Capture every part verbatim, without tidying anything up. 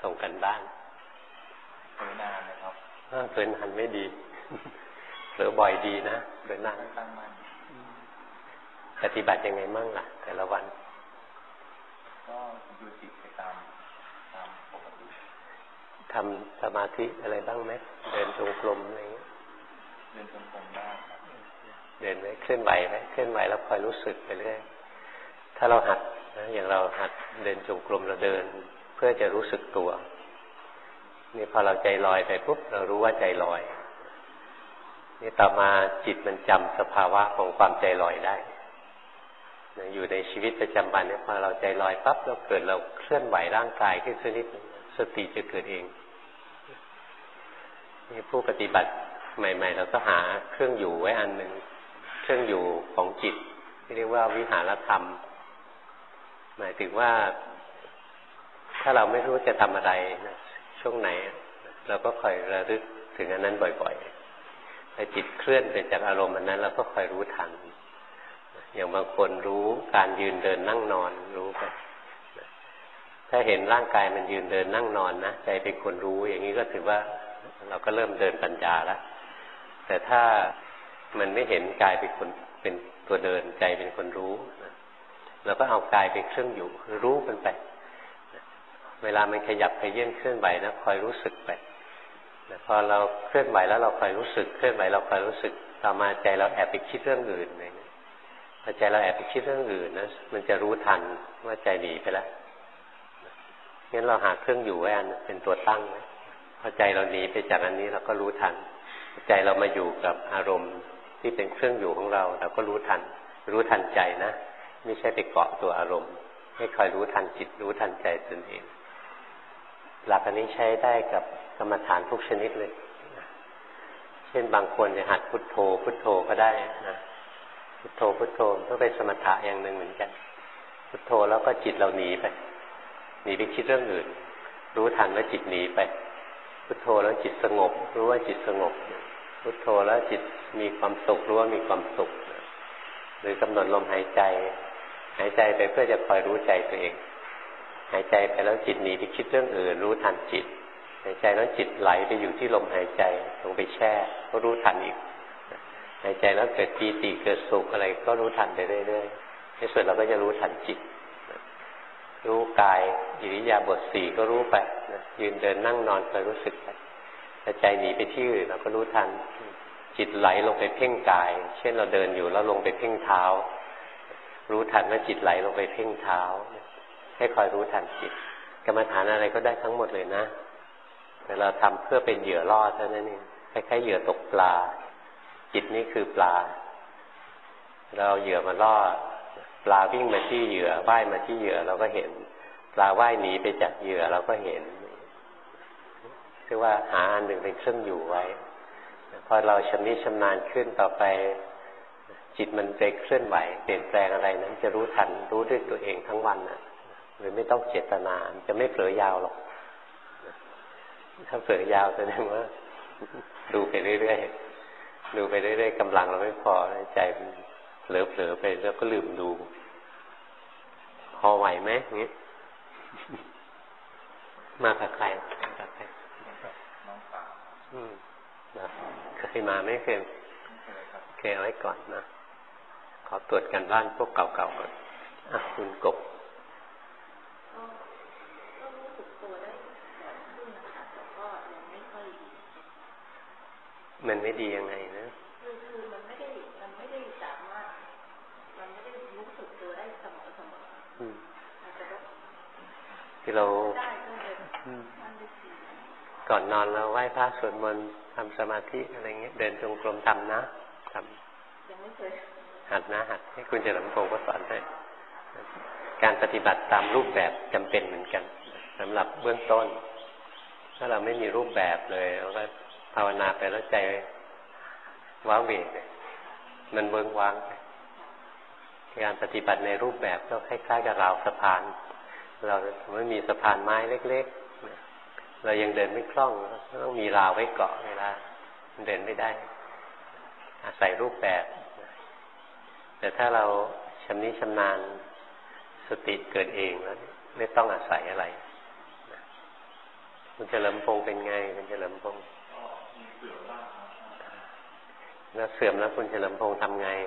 ส่งกันบ้านเผลอนานนะครับเผลอนานไม่ดีเผลอบ่อยดีนะเผลอนานตั้งมั่นปฏิบัติยังไงมั่งล่ะแต่ละวันก็ดูจิตไปตามตามปกติทำสมาธิอะไรบ้างไหมเดินจงกรมอะไรอย่างเงี้ยเดินจงกรมได้ครับเดินไหมเคลื่อนไหวไหมเคลื่อนไหวแล้วคอยรู้สึกไปเรื่อยถ้าเราหัดนะอย่างเราหัดเดินจงกรมเราเดินเพื่อจะรู้สึกตัวนี่พอเราใจลอยไปปุ๊บเรารู้ว่าใจลอยนี่ต่อมาจิตมันจำสภาวะของความใจลอยได้อยู่ในชีวิตประจำวันเนี่ยพอเราใจลอยปั๊บเราเกิดเราเคลื่อนไหวร่างกายขึ้นสักนิดสติจะเกิดเองนี่ผู้ปฏิบัติใหม่ๆเราก็หาเครื่องอยู่ไว้อันหนึ่งเครื่องอยู่ของจิตที่เรียกว่าวิหารธรรมหมายถึงว่าถ้าเราไม่รู้จะทำอะไรนะช่วงไหนเราก็คอยระลึกถึงอันนั้นบ่อยๆถ้าจิตเคลื่อนไปจากอารมณ์อันนั้นเราก็คอยรู้ทันอย่างบางคนรู้การยืนเดินนั่งนอนรู้ไปถ้าเห็นร่างกายมันยืนเดินนั่งนอนนะใจเป็นคนรู้อย่างนี้ก็ถือว่าเราก็เริ่มเดินปัญญาแล้วแต่ถ้ามันไม่เห็นกายเป็นคนเป็นตัวเดินใจเป็นคนรู้เราก็เอากายเป็นเครื่องอยู่รู้มันไปเวลามันขยับขยื่นเคลื่อนไหวนะคอยรู้สึกไปพอเราเคลื่อนไหวแล้วเราคอยรู้สึกเคลื่อนไหวเราคอยรู้สึกต่อมาใจเราแอบไปคิดเรื่องอื่นอะไรเงี้ยพอใจเราแอบไปคิดเรื่องอื่นนะมันจะรู้ทันว่าใจหนีไปแล้วงั้นเราหาเครื่องอยู่ไว้อันเป็นตัวตั้งไว้พอใจเราหนีไปจากอันนี้เราก็รู้ทันใจเรามาอยู่กับอารมณ์ที่เป็นเครื่องอยู่ของเราเราก็รู้ทันรู้ทันใจนะไม่ใช่ไปเกาะตัวอารมณ์ให้คอยรู้ทันจิตรู้ทันใจตนเองหลักอันนี้ใช้ได้กับกรรมฐานทุกชนิดเลยเช่นบางคนจะหัดพุทโธพุทโธก็ได้นะพุทโธพุทโธก็เป็นสมถะอย่างหนึ่งเหมือนกันพุทโธแล้วก็จิตเราหนีไปหนีไปคิดเรื่องอื่นรู้ทันว่าจิตหนีไปพุทโธแล้วจิตสงบรู้ว่าจิตสงบพุทโธแล้วจิตมีความสุขรู้ว่ามีความสุขหรือกำหนดลมหายใจหายใจไปเพื่อจะคอยรู้ใจตัวเองหายใจไปแล้วจิตหนีไปคิดเรื่องอื่นรู้ทันจิตหายใจแล้วจิตไหลไปอยู่ที่ลมหายใจลงไปแช่ก็รู้ทันอีกหายใจแล้วเกิดปีติเกิดสุขอะไรก็รู้ทันไปเรื่อยๆในส่วนเราก็จะรู้ทันจิตรู้กายอิริยาบถสี่ก็รู้ไปยืนเดินนั่งนอนคอยรู้สึกไปถ้าใจหนีไปที่อื่นเราก็รู้ทันจิตไหลลงไปเพ่งกายเช่นเราเดินอยู่แล้วลงไปเพ่งเท้ารู้ทันว่าจิตไหลลงไปเพ่งเท้าให้คอยรู้ทันจิตกรรมฐานอะไรก็ได้ทั้งหมดเลยนะแต่เราทำเพื่อเป็นเหยื่อล่อเท่านั้นเองคล้ายๆเหยื่อตกปลาจิตนี่คือปลาเราเอาเหยื่อมาล่อปลาวิ่งมาที่เหยื่อว่ายมาที่เหยื่อเราก็เห็นปลาว่ายหนีไปจากเหยื่อเราก็เห็นคือว่าหาอันหนึ่งเป็นเครื่องอยู่ไว้พอเราชำนิชำนาญขึ้นต่อไปจิตมันไปเคลื่อนไหวเปลี่ยนแปลงอะไรนั้นจะรู้ทันรู้ด้วยตัวเองทั้งวันนะหรือไม่ต้องเจตนาจะไม่เผลอยาวหรอกถ้าเผลอยาวแสดงว่าดูไปเรื่อยๆดูไปเรื่อยๆกำลังเราไม่พอใจเผลอๆไปแล้วก็ลืมดูพอไหวไหมอย่างนี้มากับใครมากับใครน้องสาวอืมนะเคยมาไม่เคยเคยเอาไว้ก่อนนะขอตรวจกันบ้านพวกเก่าๆก่อนอ่ะคุณกบมันไม่ดียังไงนะคือคือมันไม่ได้มันไม่ได้สามารถมันไม่ได้รู้สึกตัวได้เสมอเสมออืมที่เราก่อนนอนเราไหว้พระสวดมนต์ทำสมาธิอะไรเงี้ยเดินจงกรมทำนะทำยังไม่เคยหัดนะหัดให้คุณเจริญพงศ์ก็สอนให้การปฏิบัติตามรูปแบบจำเป็นเหมือนกันสำหรับเบื้องต้นถ้าเราไม่มีรูปแบบเลยเราก็ภาวนาไปแล้วใจว้าเหวเลยมันเบิ้งว้างการปฏิบัติในรูปแบบก็คล้ายๆกับราวสะพานเราไม่มีสะพานไม้เล็กๆเรายังเดินไม่คล่องต้องมีราวไว้เกาะเวลาเดินไม่ได้อาศัยรูปแบบแต่ถ้าเราชำนิชำนาญสติเกิดเองแล้วไม่ต้องอาศัยอะไรคุณเฉลิมพงษ์เป็นไงคุณเฉลิมพงษ์แล้วเสื่อมแล้วคุณเฉลิมพงษ์ทำไง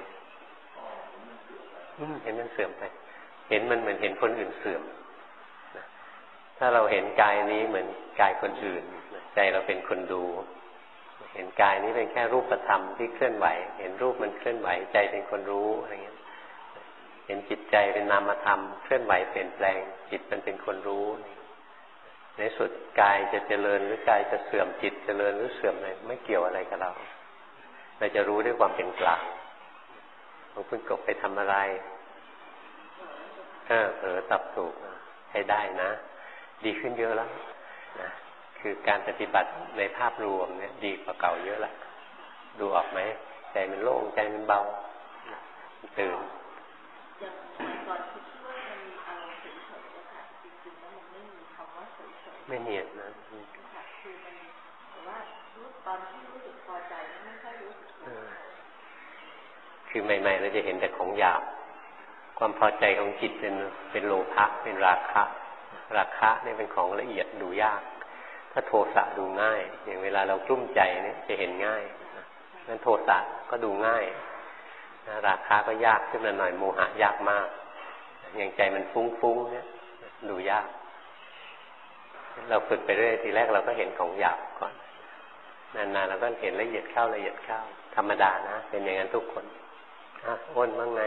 เห็นมันเสื่อมไปเห็นมันเหมือนเห็นคนอื่นเสื่อมถ้าเราเห็นกายนี้เหมือนกายคนอื่นใจเราเป็นคนดูเห็นกายนี้เป็นแค่รูปธรรมที่เคลื่อนไหวเห็นรูปมันเคลื่อนไหวใจเป็นคนรู้อะไรเงี้ยเห็นจิตใจเป็นนามธรรมเคลื่อนไหวเปลี่ยนแปลงจิตมันเป็นคนรู้ในสุดกายจะเจริญหรือกายจะเสื่อมจิตเจริญหรือเสื่อมอะไรไม่เกี่ยวอะไรกับเราเราจะรู้ด้วยความเป็นกลางของคุณกบไปทำอะไรเออเออตอบถูกใช้ได้นะดีขึ้นเยอะแล้วนะคือการปฏิบัติในภาพรวมเนี่ยดีกว่าเก่าเยอะละดูออกไหมใจมันโล่งใจมันเบาตื่นอย่างก่อนคิดว่ามันมีอารมณ์เฉยๆนะคะจริงๆแล้วมันไม่มีคำว่าเฉยๆไม่เนียดนะค่ะคือมันแต่ว่ารู้ตอนที่รู้สึกพอใจไม่ค่อยรู้สึกคือใหม่ๆเราจะเห็นแต่ของหยาบความพอใจของจิตเป็นเป็นโลภะเป็นราคะราคะนี่เป็นของละเอียดดูยากถ้าโทสะดูง่ายอย่างเวลาเรากลุ้มใจเนี่ยจะเห็นง่ายงั้นโทสะก็ดูง่ายราคะก็ยากขึ้นมาหน่อยโมหะยากมากอย่างใจมันฟุ้งๆเนี่ยดูยากเราฝึกไปเรื่อยทีแรกเราก็เห็นของหยาบก่อนนานๆเราก็เห็นละเอียดเข้าละเอียดเข้าธรรมดานะเป็นอย่างนั้นทุกคนอ่ะอ้นว่าไง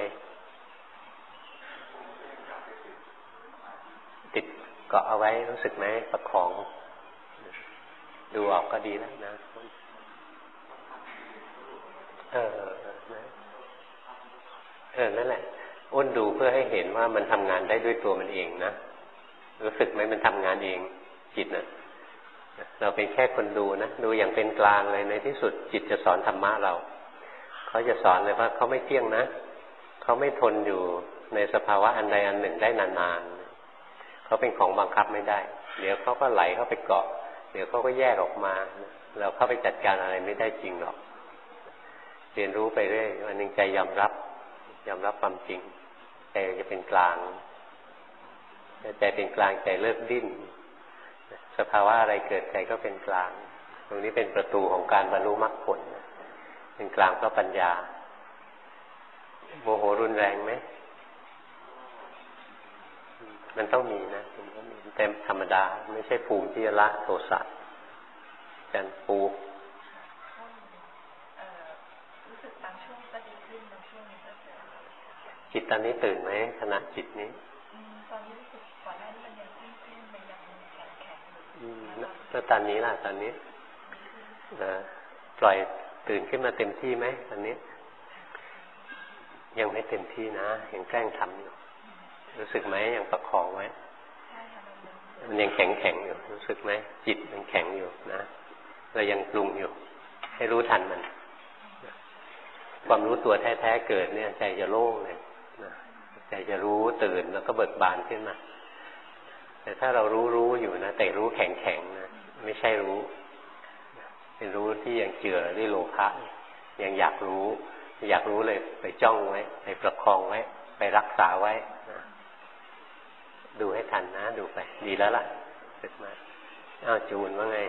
ติดเกาะเอาไว้รู้สึกไหมประคองดูออกก็ดีแล้วนะเออเออนั่นแหละอ้นดูเพื่อให้เห็นว่ามันทำงานได้ด้วยตัวมันเองนะรู้สึกไหมมันทำงานเองจิตนะเราเป็นแค่คนดูนะดูอย่างเป็นกลางเลยในที่สุดจิตจะสอนธรรมะเราเขาจะสอนเลยว่าเขาไม่เที่ยงนะเขาไม่ทนอยู่ในสภาวะอันใดอันหนึ่งได้นานๆเขาเป็นของบังคับไม่ได้เดี๋ยวเขาก็ไหลเข้าไปเกาะเดี๋ยวเขาก็แยกออกมาเราเข้าไปจัดการอะไรไม่ได้จริงหรอกเรียนรู้ไปเรื่อยวันหนึ่งใจยอมรับยอมรับความจริงใจจะเป็นกลางใจเป็นกลางใจเลิกดิ้นสภาวะอะไรเกิดใจก็เป็นกลางตรงนี้เป็นประตูของการบรรลุมรรคผลเป็นกลางเพราะปัญญาโมโหรุนแรงไหมมันต้องมีนะมันต้องมีเต็มธรรมดาไม่ใช่ภูมิที่จะละโทสะจันปูรู้สึกบางช่วงก็ดีขึ้นบางช่วงก็เสื่อมจิตตอนนี้ตื่นไหมขณะจิตนี้ตอนนี้รู้สึกก่อนหน้านี้มันยังขึ้นขึ้นมันยังแข็งแข็งอยู่แล้วตอนนี้ล่ะตอนนี้ปล่อยตื่นขึ้นมาเต็มที่ไหมตอนนี้ยังไม่เต็มที่นะยังแกล้งทำอยู่รู้สึกไหมยังประคองไว้มันยังแข็งแข็งอยู่รู้สึกไหมจิตมันแข็งอยู่นะเรายังปรุงอยู่ให้รู้ทันมันความรู้ตัวแท้ๆเกิดเนี่ยใจจะโล่งเลยนะใจจะรู้ตื่นแล้วก็เบิกบานขึ้นมาแต่ถ้าเรารู้รู้อยู่นะแต่รู้แข็งแข็งนะไม่ใช่รู้เป็นรู้ที่ยังเจือด้วยโลภะยังอยากรู้อยากรู้เลยไปจ้องไว้ไปประคองไว้ไปรักษาไว้นะดูให้ทันนะดูไปดีแล้วล่ะสึกมาอ้าวจูนว่าไง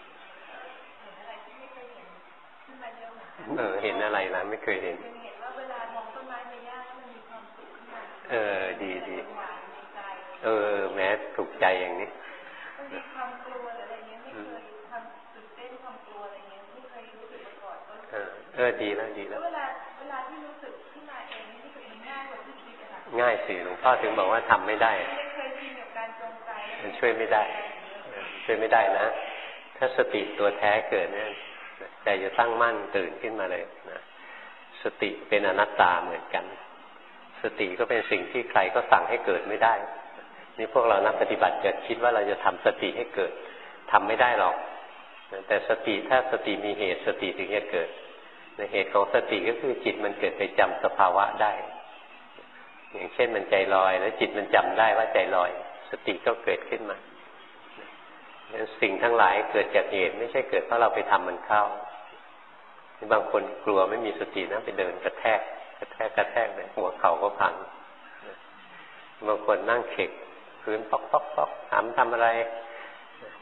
เออเห็นอะไรนะไม่เคยเห็นเห็นว่าเวลามองต้นไม้ในหญ้ามันมีความสุขขึ้นมาเออดีดีเออแม้ถูกใจอย่างนี้มีความกลัวอะไรเงี้ยไม่เคยความตื่นเต้นความกลัวอะไรเงี้ยไม่เคยรู้สึกมาก่อนเออเออดีแล้วดีแล้วเวลาเวลาที่รู้สึกขึ้นมาเองนี่รู้สึกมันง่ายกว่าที่คิดอะค่ะง่ายสิหลวงพ่อถึงบอกว่าทำไม่ได้ไม่เคยชินกับการจงใจมันช่วยไม่ได้ช่วยไม่ได้นะถ้าสติตัวแท้เกิดเนี่ยใจจะตั้งมั่นตื่นขึ้นมาเลยนะสติเป็นอนัตตาเหมือนกันสติก็เป็นสิ่งที่ใครก็สั่งให้เกิดไม่ได้นี่พวกเรานักปฏิบัติจะคิดว่าเราจะทำสติให้เกิดทำไม่ได้หรอกแต่สติถ้าสติมีเหตุสติถึงจะเกิดในเหตุของสติก็คือจิตมันเกิดไปจำสภาวะได้อย่างเช่นมันใจลอยแล้วจิตมันจำได้ว่าใจลอยสติก็เกิดขึ้นมาสิ่งทั้งหลายเกิดจากเหตุไม่ใช่เกิดเพราะเราไปทำมันเข้าบางคนกลัวไม่มีสตินะไปเดินกระแทกกระแทกกระแทกเลยหัวเข่าก็พังบางคนนั่งเข็กพื้นป๊อกป๊อกป๊อกถามทำอะไร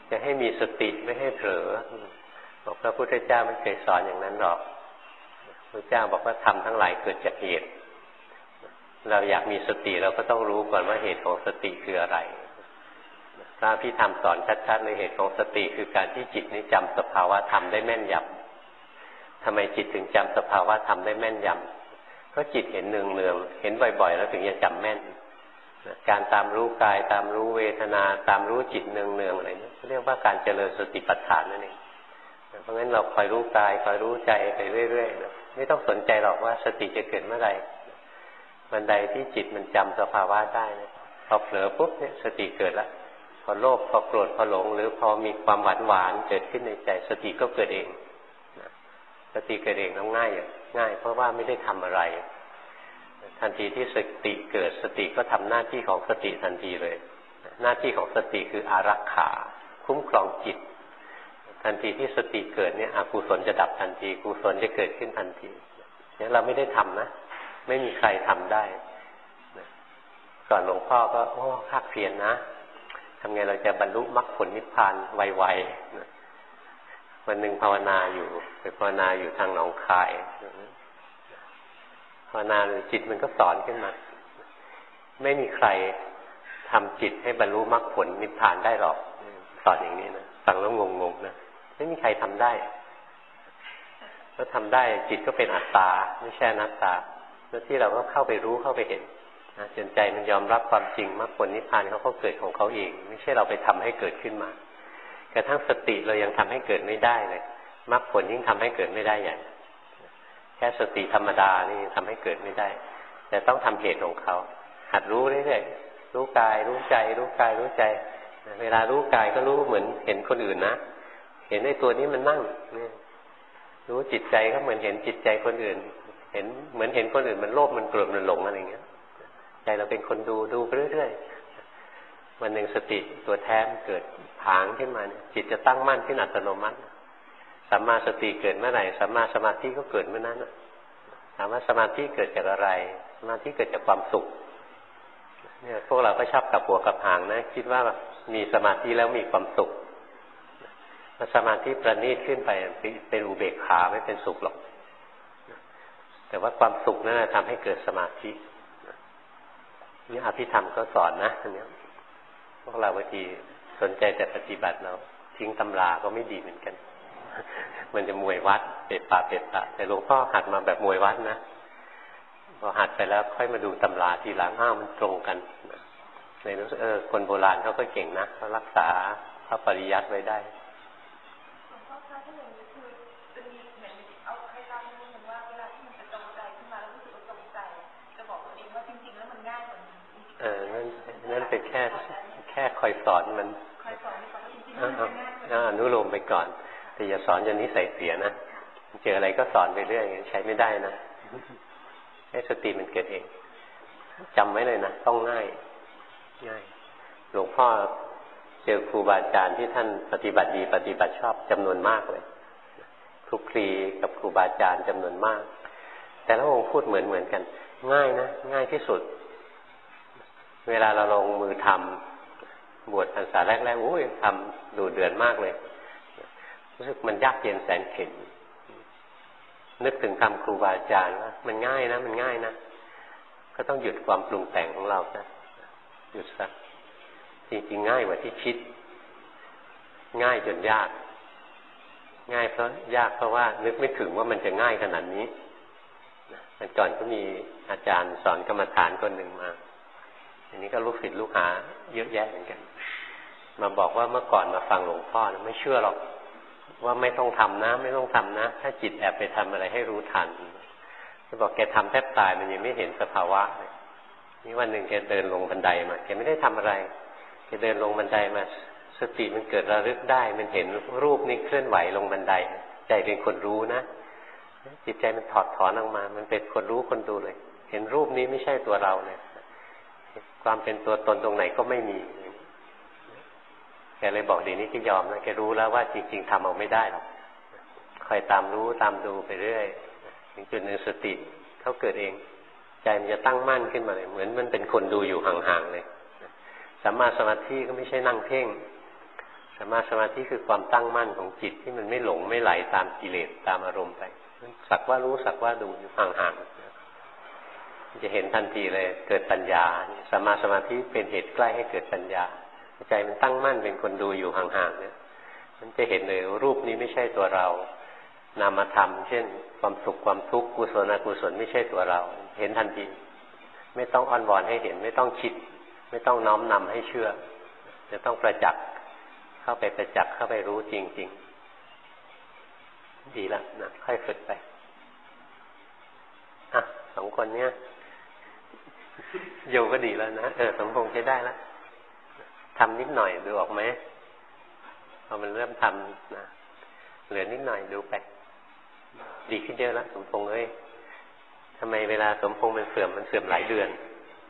จะให้มีสติไม่ให้เผลอบอกพระพุทธเจ้าไม่เคยสอนอย่างนั้นหรอกพระเจ้าบอกว่าธรรมทั้งหลายเกิดจากเหตุเราอยากมีสติเราก็ต้องรู้ก่อนว่าเหตุของสติคืออะไรพระพิธรรมสอนชัดๆในเหตุของสติคือการที่จิตนี้จำสภาวะธรรมได้แม่นยำทำไมจิตถึงจำสภาวะธรรมได้แม่นยำก็จิตเห็นเนืองๆเห็นบ่อยๆแล้วถึงจะจำแม่นการตามรู้กายตามรู้เวทนาตามรู้จิตเนืองๆอะไรนี่เรียกว่าการเจริญสติปัฏฐานนั่นเองเพราะงั้นเราคอยรู้กายคอยรู้ใจไปเรื่อยๆนะไม่ต้องสนใจหรอกว่าสติจะเกิดเมื่อไหร่บันไดที่จิตมันจำสภาวะได้นะพอเผลอปุ๊บเนี่ยสติเกิดละพอโลภพอโกรธพอหลงหรือพอมีความหวานหวานเกิดขึ้นในใจสติก็เกิดเองสติเกิดเองแล้วง่ายอย่างง่ายเพราะว่าไม่ได้ทำอะไรทันทีที่สติเกิดสติก็ทำหน้าที่ของสติทันทีเลยหน้าที่ของสติคืออารักขาคุ้มครองจิตทันทีที่สติเกิดเนี่ยอกุศลจะดับทันทีกุศลจะเกิดขึ้นทันทีเนี่ยเราไม่ได้ทำนะไม่มีใครทำได้ก่อนหลวงพ่อก็โอ้ภาคเพียรนะทำไงเราจะบรรลุมรรคผลนิพพานไวๆวันหนึ่งภาวนาอยู่ไปภาวนาอยู่ทางหนองคายภาวนาจิตมันก็สอนขึ้นมาไม่มีใครทำจิตให้บรรลุมรรคผลนิพพานได้หรอกสอนอย่างนี้นะฟังแล้วงงๆนะไม่มีใครทำได้ถ้าทำได้จิตก็เป็นอัตตาไม่ใช่อนัตตาแล้วที่เราก็เข้าไปรู้เข้าไปเห็นจนใจมันยอมรับความจริงมรรคผลนิพพานเขาเขาเกิดของเขาเองไม่ใช่เราไปทำให้เกิดขึ้นมากระทั่งสติเรายังทำให้เกิดไม่ได้เลยมรรคผลยิ่งทำให้เกิดไม่ได้อย่างแค่สติธรรมดานี่ทำให้เกิดไม่ได้แต่ต้องทำเหตุของเขาหัดรู้เรื่อยๆรู้กายรู้ใจรู้กายรู้ใจเวลารู้กายก็รู้เหมือนเห็นคนอื่นนะเห็นไอ้ตัวนี้มันนั่งนี่รู้จิตใจก็เหมือนเห็นจิตใจคนอื่นเห็นเหมือนเห็นคนอื่นมันโลภมันโกรธมันหลงอะไรเงี้ยใจเราเป็นคนดูดูไปเรื่อยๆวันหนึ่งสติตัวแท้เกิดผางขึ้นมาเนี่ยจิตจะตั้งมั่นขึ้นอัตโนมัติสัมมาสติเกิดเมื่อไหร่สัมมาสมาธิก็เกิดเมื่อนั้นถามว่าสมาธิเกิดจากอะไรสมาธิเกิดจากความสุขเนี่ยพวกเราก็ชอบกับหัวกับหางนะคิดว่ามีสมาธิแล้วมีความสุขพอสมาธิประณีตขึ้นไปเป็นอุเบกขาไม่เป็นสุขหรอกแต่ว่าความสุขนั่นทำให้เกิดสมาธินี่อภิธรรมก็สอนนะอันนี้พวกเราบางทีสนใจแต่ปฏิบัติเราทิ้งตำราก็ไม่ดีเหมือนกันมันจะมวยวัดเป็ดปะเป็ดปะแต่หลวงพ่อหัดมาแบบมวยวัดนะพอหัดไปแล้วค่อยมาดูตำราทีหลังอ้าวมันตรงกันเลยรู้สึกเออคนโบราณเขาก็เก่งนะเขารักษาพระปริยัติไว้ได้เออนั่นนั่นเป็นแค่แค่คอยสอนมันอนุโลมไปก่อนแต่อย่าสอนจนนิสัยเสียนะเจออะไรก็สอนไปเรื่อยใช้ไม่ได้นะให้สติมันเกิดเองจำไว้เลยนะต้องง่ายง่ายหลวงพ่อเจอครูบาอาจารย์ที่ท่านปฏิบัติดีปฏิบัติชอบจำนวนมากเลยคลุกคลีกับครูบาอาจารย์จำนวนมากแต่ละองค์พูดเหมือนเหมือนกันง่ายนะง่ายที่สุดเวลาเราลงมือทำบวชพรรษาแรกๆโอ้ยทำดูเดือดมากเลยรู้สึกมันยากเย็นแสนเข็ญนึกถึงคำครูบาอาจารย์ว่ามันง่ายนะมันง่ายนะก็ต้องหยุดความปรุงแต่งของเราซะหยุดซะจริงๆง่ายกว่าที่คิดง่ายจนยากง่ายเพราะยากเพราะว่านึกไม่ถึงว่ามันจะง่ายขนาดนี้มันก่อนก็มีอาจารย์สอนกรรมฐานคนหนึ่งมาอันนี้ก็ลูกศิษย์ลูกหาเยอะแยะเหมือนกันมาบอกว่าเมื่อก่อนมาฟังหลวงพ่อนะไม่เชื่อหรอกว่าไม่ต้องทำนะไม่ต้องทำนะถ้าจิตแอบไปทำอะไรให้รู้ทันจะบอกแกทำแทบตายมันยังไม่เห็นสภาวะเลยนี่วันหนึ่งแกเดินลงบันไดมาแกไม่ได้ทำอะไรแกเดินลงบันไดมาสติมันเกิดระลึกได้มันเห็นรูปนี้เคลื่อนไหวลงบันไดใจเป็นคนรู้นะจิตใจมันถอดถอนออกมามันเป็นคนรู้คนดูเลยเห็นรูปนี้ไม่ใช่ตัวเราเลยความเป็นตัวตนตรงไหนก็ไม่มีแกเลยบอกดีนี้ที่ยอมนะแกรู้แล้วว่าจริงๆทำเอาไม่ได้หรอกคอยตามรู้ตามดูไปเรื่อยถึงจุดหนึ่งสติเขาเกิดเองใจมันจะตั้งมั่นขึ้นมาเลยเหมือนมันเป็นคนดูอยู่ห่างๆเลยสัมมาสมาธิก็ไม่ใช่นั่งเพ่งสสัมมาสมาธิคือความตั้งมั่นของจิตที่มันไม่หลงไม่ไหลตามกิเลสตามอารมณ์ไปสักว่ารู้สักว่าดูอยู่ห่างๆจะเห็นทันทีเลยเกิดปัญญาสัมมาสมาธิเป็นเหตุใกล้ให้เกิดปัญญาใจมันตั้งมั่นเป็นคนดูอยู่ห่างๆเนี่ยมันจะเห็นเลยรูปนี้ไม่ใช่ตัวเรานามธรรมเช่นความสุขความทุกข์กุศลอกุศลไม่ใช่ตัวเราเห็นทันทีไม่ต้องอ้อนวอนให้เห็นไม่ต้องคิดไม่ต้องน้อมนำให้เชื่อจะต้องประจักษ์เข้าไปประจักษ์เข้าไปรู้จริงๆดีแล้วนะค่อยฝึกไปอ่ะสองคนเนี้ยโยก็ดีแล้วนะเออสมพงษ์ใช้ได้แล้วทำนิดหน่อยดูออกไหมพอมันเริ่มทำนะเหลือนิดหน่อยดูไปดีขึ้นเยอะแล้วสมพงษ์เอ้ยทำไมเวลาสมพงษ์มันเสื่อมมันเสื่อมหลายเดือน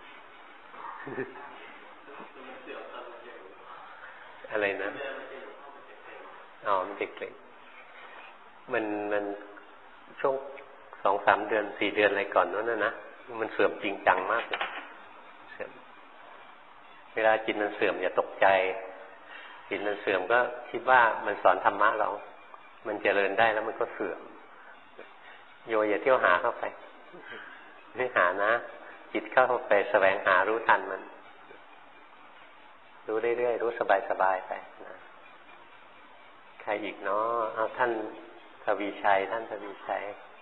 อะไรนะอ๋อมันเด็กเล็กมันมันช่วงสองสามเดือนสี่เดือนอะไรก่อนนั้นนะนะมันเสื่อมจริงจังมากเลยเสื่อมเวลาจิตมันเสื่อมอย่าตกใจจิตมันเสื่อมก็คิดว่ามันสอนธรรมะเรามันเจริญได้แล้วมันก็เสื่อมโยอย่าเที่ยวหาเข้าไปไม่หานะจิตเข้าไปแสวงหารู้ทันมันรู้เรื่อยๆรู้สบายๆไปนะใครอีกเนาะเอาท่านทวีชัยท่านทวีชัย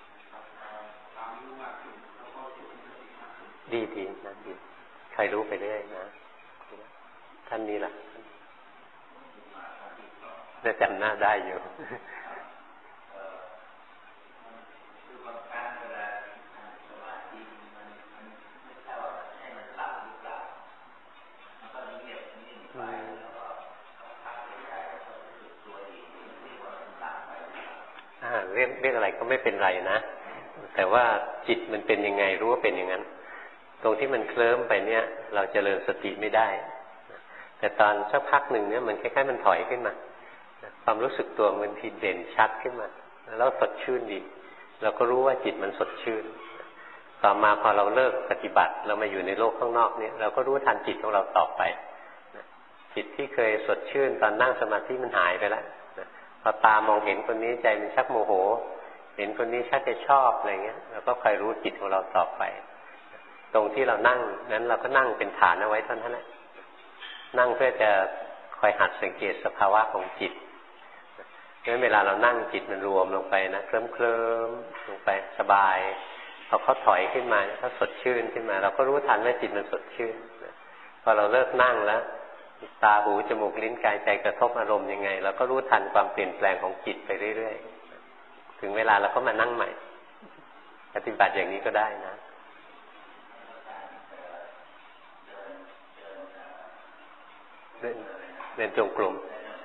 ดีดีนะดีใครรู้ไปเรื่อยนะท่านนี้ล่ะจะจำหน้าได้อยู่เรียกเรียกอะไรก็ไม่เป็นไรนะแต่ว่าจิตมันเป็นยังไงรู้ว่าเป็นอย่างนั้นตรงที่มันเคลิ้มไปเนี่ยเราเจริญสติไม่ได้แต่ตอนสักพักหนึ่งเนี่ยมันคล้ายๆมันถอยขึ้นมาความรู้สึกตัวมันทีเด่นชัดขึ้นมาแล้วสดชื่นดีเราก็รู้ว่าจิตมันสดชื่นต่อมาพอเราเลิกปฏิบัติเรามาอยู่ในโลกข้างนอกเนี่ยเราก็รู้ทันจิตของเราต่อไปจิตที่เคยสดชื่นตอนนั่งสมาธิมันหายไปแล้วพอตามองเห็นคนนี้ใจมันชักโมโหเห็นคนนี้ชักจะชอบอะไรเงี้ยเราก็คอยรู้จิตของเราต่อไปตรงที่เรานั่งนั้นเราก็นั่งเป็นฐานเอาไว้เท่านั้นแหละนั่งเพื่อจะคอยหัดสังเกตสภาวะของจิตเพราะฉะนั้นเวลาเรานั่งจิตมันรวมลงไปนะเคลิ้มเคลิ้มลงไปสบายพอเขาถอยขึ้นมาเขาสดชื่นขึ้นมาเราก็รู้ทันว่าจิตมันสดชื่นพอเราเลิกนั่งแล้วตาหูจมูกลิ้นกายใจกระทบอารมณ์ยังไงเราก็รู้ทันความเปลี่ยนแปลงของจิตไปเรื่อยๆถึงเวลาเราก็มานั่งใหม่ปฏิบัติอย่างนี้ก็ได้นะเดินเดินจงกรม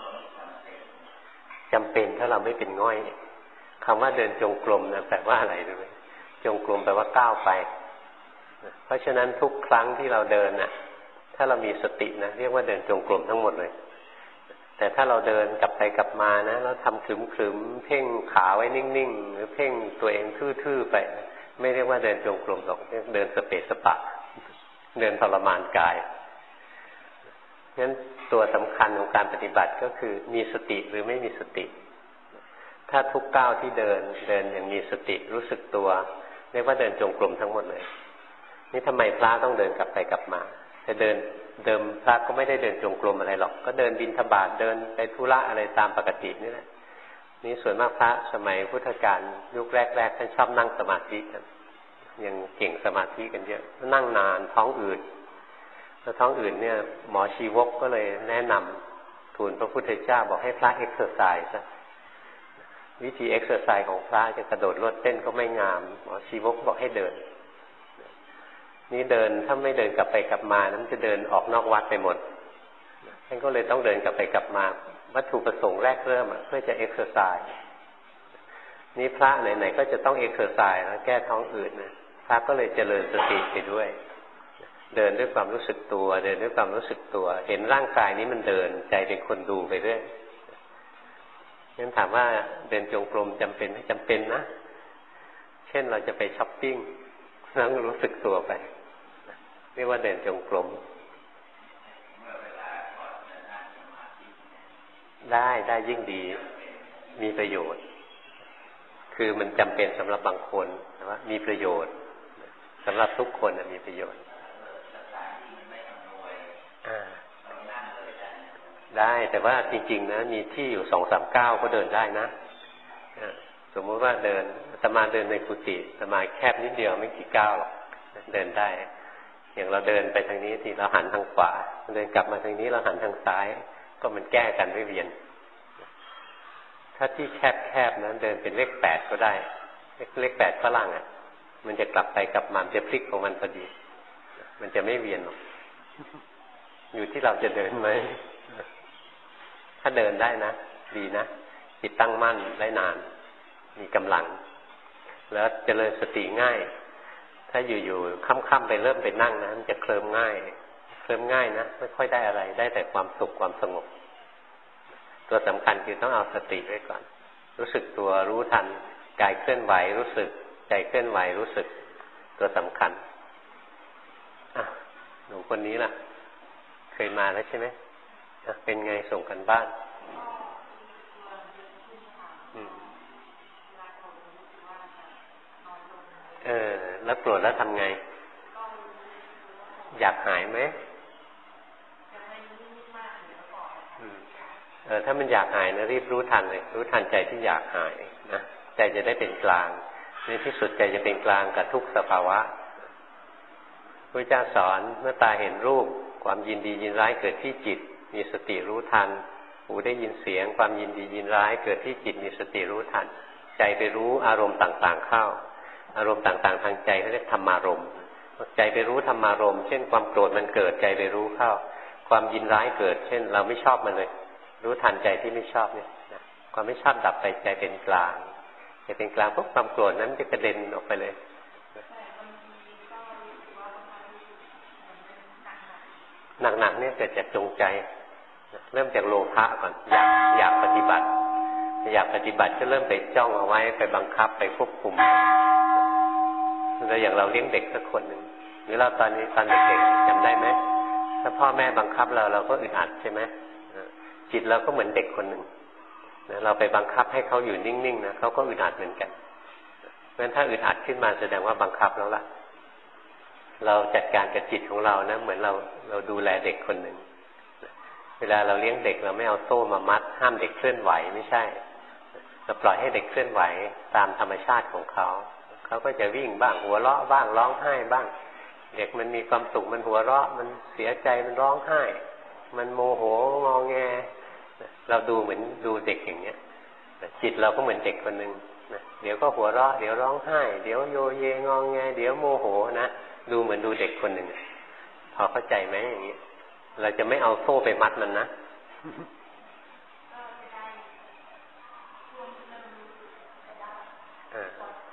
จำเป็นถ้าเราไม่เป็นง่อยคำว่าเดินจงกรมนะแปลว่าอะไรรู้ไหมจงกรมแปลว่าก้าวไปเพราะฉะนั้นทุกครั้งที่เราเดินน่ะถ้าเรามีสตินะเรียกว่าเดินจงกรมทั้งหมดเลยแต่ถ้าเราเดินกลับไปกลับมานะแล้วทำขรึมๆเพ่งขาไว้นิ่งๆหรือเพ่งตัวเองทื่อๆไปไม่เรียกว่าเดินจงกรมหรอกเรียกเดินสเปสปะเดินทรมานกายงั้นตัวสำคัญของการปฏิบัติก็คือมีสติหรือไม่มีสติถ้าทุกก้าวที่เดินเดินอย่างมีสติรู้สึกตัวเรียกว่าเดินจงกรมทั้งหมดเลยนี่ทำไมพระต้องเดินกลับไปกลับมาแต่เดินเดิมพระก็ไม่ได้เดินจงกรมอะไรหรอกก็เดินบิณฑบาตเดินไปธุระอะไรตามปกตินี่แหละนี่ส่วนมากพระสมัยพุทธกาลยุคแรกๆท่านชอบนั่งสมาธิกันยังเก่งสมาธิกันเยอะนั่งนานท้องอืดแล้วท้องอืดเนี่ยหมอชีวกก็เลยแนะนำทูลพระพุทธเจ้าบอกให้พระเอ็กซ์ไซส์ซะวิธีเอ็กซ์ไซส์ของพระจะกระโดดโลดเต้นก็ไม่งามหมอชีวกบอกให้เดินนี่เดินถ้าไม่เดินกลับไปกลับมานั้นจะเดินออกนอกวัดไปหมดท่านก็เลยต้องเดินกลับไปกลับมาวัตถุประสงค์แรกเริ่มเพื่อจะเอ็กซ์ไซส์นี่พระไหนๆก็จะต้องเอ็กซ์ไซส์แล้วแก้ท้องอืดนะพระก็เลยเจริญสติไปด้วยเดินด้วยความรู้สึกตัวเดินด้วยความรู้สึกตัวเห็นร่างกายนี้มันเดินใจเป็นคนดูไปเรื่อยงั้นถามว่าเดินจงกรมจำเป็นไหมจำเป็นนะเช่นเราจะไปช้อปปิ้งแล้วรู้สึกตัวไปเรียกว่าเดินจงกรมได้ได้ยิ่งดีมีประโยชน์คือมันจำเป็นสำหรับบางคนแต่ว่ามีประโยชน์สำหรับทุกคนมีประโยชน์ได้แต่ว่าจริงๆนะมีที่อยู่สองสามก้าวก็เดินได้นะสมมติว่าเดินสมาเดินในกุฏิสมาแคบนิดเดียวไม่กี่ก้าวหรอกเดินได้อย่างเราเดินไปทางนี้ทีเราหันทางขวาเดินกลับมาทางนี้เราหันทางซ้ายก็มันแก้กันไม่เวียนถ้าที่แคบๆนะเดินเป็นเลขแปดก็ได้เลขแปดฝรั่งอ่ะมันจะกลับไปกลับมาจะพลิกของมันพอดีมันจะไม่เวียนหรอกอยู่ที่เราจะเดินไหมถ้าเดินได้นะดีนะจิตตั้งมั่นได้นานมีกำลังแล้วเจริญสติง่ายถ้าอยู่ๆค่ำๆไปเริ่มไปนั่งนะมันจะเคลิ้มง่ายเคลิ้มง่ายนะไม่ค่อยได้อะไรได้แต่ความสุขความสงบตัวสำคัญคือต้องเอาสติไว้ก่อนรู้สึกตัวรู้ทันกายเคลื่อนไหวรู้สึกใจเคลื่อนไหวรู้สึกตัวสำคัญอ่ะหนูคนนี้ล่ะเคยมาแล้วใช่ไหมเป็นไงส่งกันบ้านเออแล้วโกรธแล้วทำไงอยากหายไหมเออถ้ามันอยากหายนะรีบรู้ทันเลยรู้ทันใจที่อยากหายนะใจจะได้เป็นกลางในที่สุดใจจะเป็นกลางกับทุกสภาวะพระเจ้าสอนเมื่อตาเห็นรูปความยินดียินร้ายเกิดที่จิตมีสติรู้ทันหูได้ยินเสียงความยินดียินร้ายเกิดที่จิตมีสติรู้ทันใจไปรู้อารมณ์ต่างๆเข้าอารมณ์ต่างๆทางใจเขาเรียกธรรมารมณ์ใจไปรู้ธรรมารมณ์เช่นความโกรธมันเกิดใจไปรู้เข้าความยินร้ายเกิดเช่นเราไม่ชอบมันเลยรู้ทันใจที่ไม่ชอบเนี่ยความไม่ชอบดับไปใจเป็นกลางใจเป็นกลางพวกความโกรธนั้นจะกระเด็นออกไปเลยหนักๆเนี่ยเกิดจากจงใจเริ่มจากโลภะก่อนอยากอยากปฏิบัติอยากปฏิบัติก็เริ่มไปจ้องเอาไว้ไปบังคับไปควบคุมแล้วอย่างเราเลี้ยงเด็กสักคนหนึ่งหรือเราตอนนี้ตอนเด็กๆจำได้ไหมถ้าพ่อแม่บังคับเราเราก็อึดอัดใช่ไหมจิตเราก็เหมือนเด็กคนหนึ่งเราไปบังคับให้เขาอยู่นิ่งๆนะเขาก็อึดอัดเหมือนกันเพราะฉะนั้นถ้าอึดอัดขึ้นมาแสดงว่าบังคับแล้วล่ะเราจัดการกับจิตของเรานะเหมือนเราเราดูแลเด็กคนหนึ่งเวลาเราเลี้ยงเด็กเราไม่เอาโซ่มามัดห้ามเด็กเคลื่อนไหวไม่ใช่เราปล่อยให้เด็กเคลื่อนไหวตามธรรมชาติของเขาเขาก็จะวิ่งบ้างหัวเราะบ้างร้องไห้บ้างเด็กมันมีความสุขมันหัวเราะมันเสียใจมันร้องไห้มันโมโหงอแงเราดูเหมือนดูเด็กอย่างเนี้ยจิตเราก็เหมือนเด็กคนหนึ่งนะเดี๋ยวก็หัวเราะเดี๋ยวร้องไห้เดี๋ยวโยเยงอแงเดี๋ยวโมโหนะดูเหมือนดูเด็กคนหนึ่งพอเข้าใจไหมอย่างนี้เราจะไม่เอาโซ่ไปมัดมันนะเออ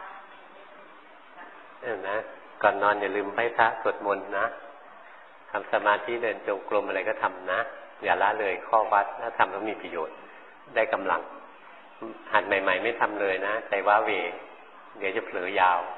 เออนะก่อนนอนอย่าลืมไหว้พระสวดมนต์นะทำสมาธิเดินจงกรมอะไรก็ทำนะอย่าละเลยข้อวัดถ้าทำแล้วมีประโยชน์ได้กำลังหัดใหม่ๆไม่ทำเลยนะใจว้าเหวเดี๋ยวจะเผลอยาว